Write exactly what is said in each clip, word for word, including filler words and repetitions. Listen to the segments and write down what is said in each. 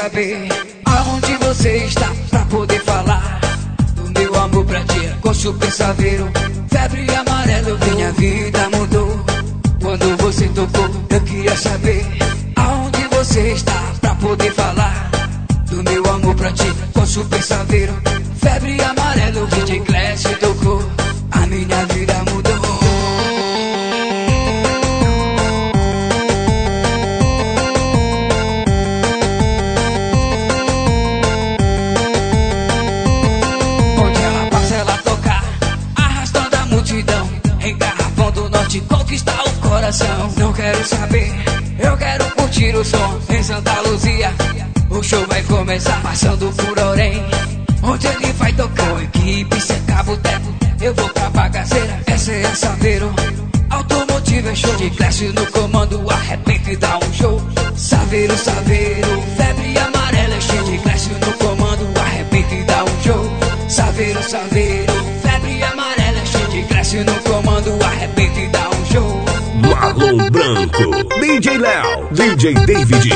saber aonde você está pra poder falar do meu amor pra ti. Com Super Saveiro, febre amarela, minha vida mudou quando você tocou. Eu queria saber aonde você está pra poder falar do meu amor pra ti. Com Super Saveiro, febre amarela, D J Clash tocou, a minha vida mudou. Conquistar o coração, não quero saber, eu quero curtir o som em Santa Luzia. O show vai começar passando por Orem, onde ele vai tocar. Com equipe, secar boteco, eu vou pra bagaceira. Essa é a Saveiro, Automotive é show. De Clash no comando, arrebenta e dá um show. Saveiro, Saveiro, febre amarela é cheio. De Clash no comando, arrebenta e dá um show. Saveiro, Saveiro, febre amarela é cheio. De Clash no comando, arrebenta e dá um show. Marlon Branco, D J Léo, D J David.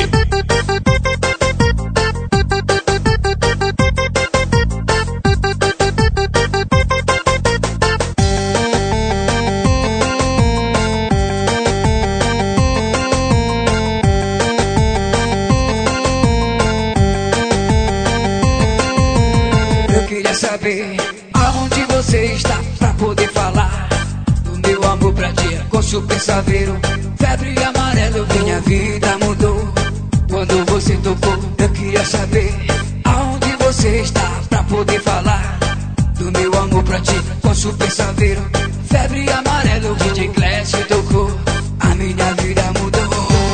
Eu queria saber aonde você está pra poder falar do meu amor pra ti. Com Super Saveiro, febre amarela, minha vida mudou quando você tocou. Eu queria saber aonde você está pra poder falar do meu amor pra ti. Com Super Saveiro, febre amarela, D J Clash tocou, a minha vida mudou.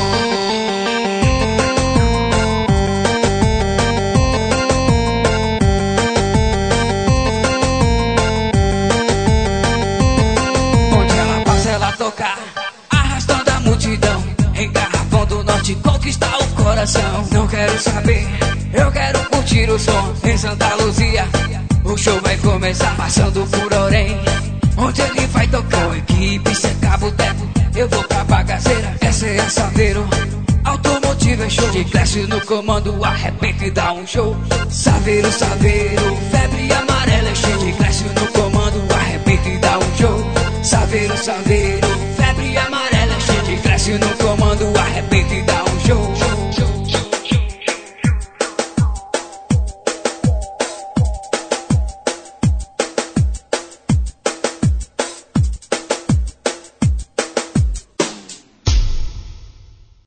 Tocar, arrastando a multidão, em Garrafão do Norte, conquistar o coração. Não quero saber, eu quero curtir o som em Santa Luzia. O show vai começar passando por Orem, onde ele vai tocar. Com equipe, secar boteco, eu vou pra bagaceira. Essa é a Saveiro, Automotive é show. De Clash no comando, arrebenta e dá um show. Saveiro, Saveiro, febre amarela é cheio. De Clash no comando, arrebenta e dá um show. Saveiro, Saveiro,